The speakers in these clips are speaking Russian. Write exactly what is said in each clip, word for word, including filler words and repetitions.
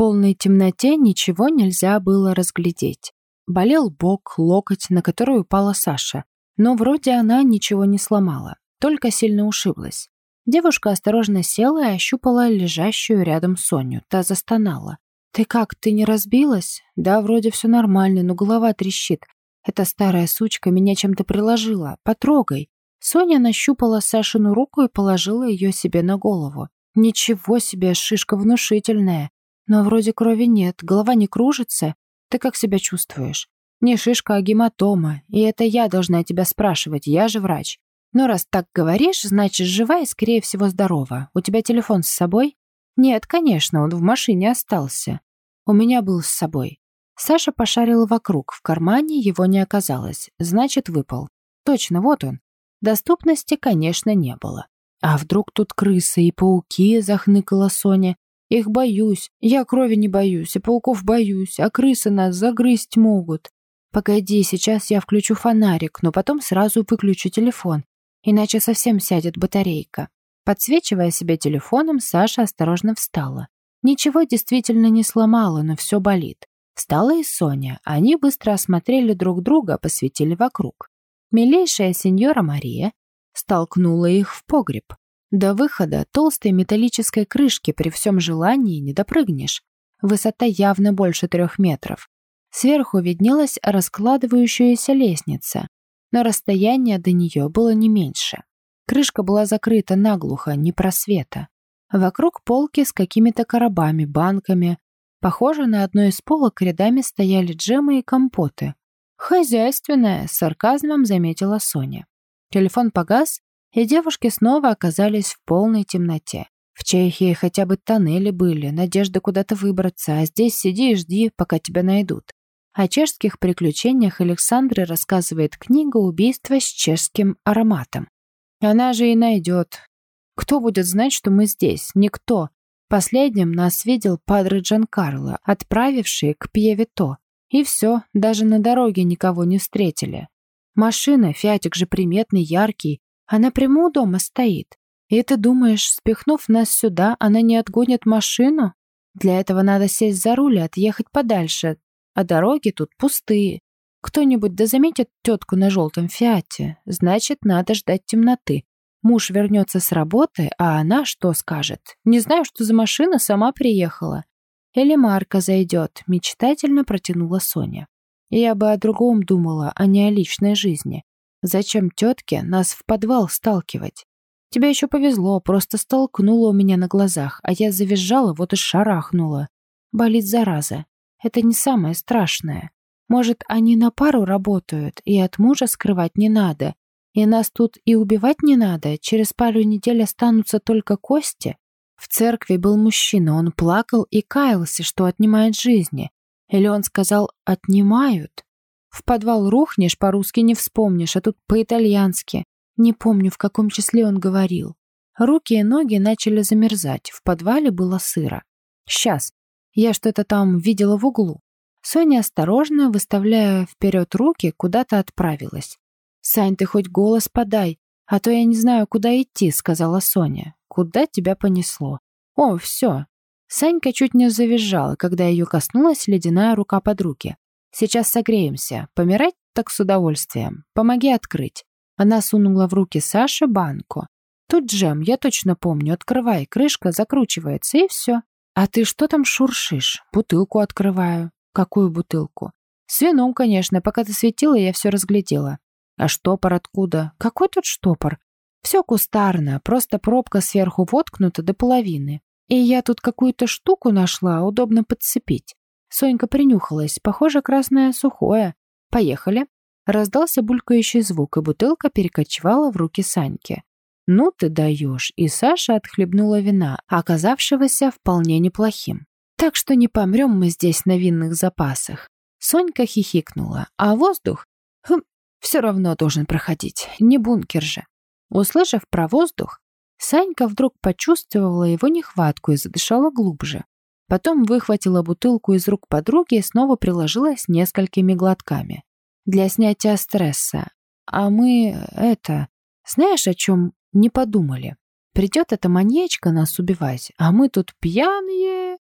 полной темноте ничего нельзя было разглядеть. Болел бок, локоть, на который упала Саша. Но вроде она ничего не сломала, только сильно ушиблась. Девушка осторожно села и ощупала лежащую рядом Соню. Та застонала. «Ты как, ты не разбилась?» «Да, вроде все нормально, но голова трещит. Эта старая сучка меня чем-то приложила. Потрогай». Соня нащупала Сашину руку и положила ее себе на голову. «Ничего себе, шишка внушительная. Но вроде крови нет, голова не кружится. Ты как себя чувствуешь?» «Не шишка, а гематома. И это я должна тебя спрашивать, я же врач. Но раз так говоришь, значит, жива и, скорее всего, здорова. У тебя телефон с собой?» «Нет, конечно, он в машине остался. У меня был с собой». Саша пошарила вокруг. В кармане его не оказалось. Значит, выпал. Точно, вот он. Доступности, конечно, не было. «А вдруг тут крысы и пауки?» — захныкала Соня. «Их боюсь. Я крови не боюсь, и пауков боюсь, а крысы нас загрызть могут». «Погоди, сейчас я включу фонарик, но потом сразу выключу телефон, иначе совсем сядет батарейка». Подсвечивая себе телефоном, Саша осторожно встала. Ничего действительно не сломала, но все болит. Встала и Соня. Они быстро осмотрели друг друга, посветили вокруг. Милейшая сеньора Мария столкнула их в погреб. До выхода толстой металлической крышки при всем желании не допрыгнешь. Высота явно больше трех метров. Сверху виднелась раскладывающаяся лестница, но расстояние до нее было не меньше. Крышка была закрыта наглухо, не просвета. Вокруг полки с какими-то коробами, банками. Похоже, на одной из полок рядами стояли джемы и компоты. «Хозяйственная», — с сарказмом заметила Соня. Телефон погас, и девушки снова оказались в полной темноте. В Чехии хотя бы тоннели были, надежда куда-то выбраться, а здесь сиди и жди, пока тебя найдут. О чешских приключениях Александры рассказывает книга «Убийство с чешским ароматом». Она же и найдет. Кто будет знать, что мы здесь? Никто. Последним нас видел падре Джанкарло, отправивший к Пьевито. И все, даже на дороге никого не встретили. Машина, Фиатик же приметный, яркий, она прямо у дома стоит. И ты думаешь, спихнув нас сюда, она не отгонит машину? Для этого надо сесть за руль и отъехать подальше, а дороги тут пустые. Кто-нибудь да заметит тетку на желтом Фиате, значит, надо ждать темноты. Муж вернется с работы, а она что скажет? Не знаю, что за машина, сама приехала. Или Марка зайдет, мечтательно протянула Соня. Я бы о другом думала, а не о личной жизни. Зачем тетке нас в подвал сталкивать? Тебе еще повезло, просто столкнула у меня на глазах, а я завизжала, вот и шарахнула. Болит зараза. Это не самое страшное. Может, они на пару работают, и от мужа скрывать не надо, и нас тут и убивать не надо, через пару недель останутся только кости? В церкви был мужчина, он плакал и каялся, что отнимает жизни. Или он сказал «отнимают»? В подвал рухнешь, по-русски не вспомнишь, а тут по-итальянски. Не помню, в каком числе он говорил. Руки и ноги начали замерзать, в подвале было сыро. Сейчас, я что-то там видела в углу. Соня осторожно, выставляя вперед руки, куда-то отправилась. «Сань, ты хоть голос подай, а то я не знаю, куда идти», — сказала Соня. «Куда тебя понесло?» «О, все». Санька чуть не завизжала, когда ее коснулась ледяная рука подруги. «Сейчас согреемся. Помирать так с удовольствием. Помоги открыть». Она сунула в руки Саше банку. «Тут джем, я точно помню. Открывай, крышка закручивается, и все». «А ты что там шуршишь?» «Бутылку открываю». «Какую бутылку?» «С вином, конечно. Пока ты светила, я все разглядела». «А штопор откуда?» «Какой тут штопор?» «Все кустарно, просто пробка сверху воткнута до половины. И я тут какую-то штуку нашла, удобно подцепить». Сонька принюхалась. Похоже, красное сухое. «Поехали». Раздался булькающий звук, и бутылка перекочевала в руки Саньки. «Ну ты даешь!» И Саша отхлебнула вина, оказавшегося вполне неплохим. «Так что не помрем мы здесь на винных запасах». Сонька хихикнула. «А воздух? Хм, все равно должен проходить. Не бункер же». Услышав про воздух, Санька вдруг почувствовала его нехватку и задышала глубже. Потом выхватила бутылку из рук подруги и снова приложилась несколькими глотками. «Для снятия стресса. А мы, это... Знаешь, о чем не подумали? Придет эта маньячка нас убивать, а мы тут пьяные...»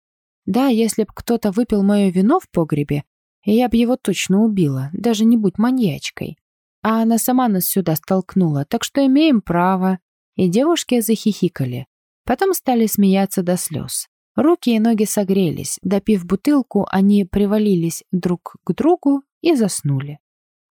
Да, если б кто-то выпил мое вино в погребе, я б его точно убила, даже не будь маньячкой. А она сама нас сюда столкнула, так что имеем право». И девушки захихикали. Потом стали смеяться до слез. Руки и ноги согрелись. Допив бутылку, они привалились друг к другу и заснули.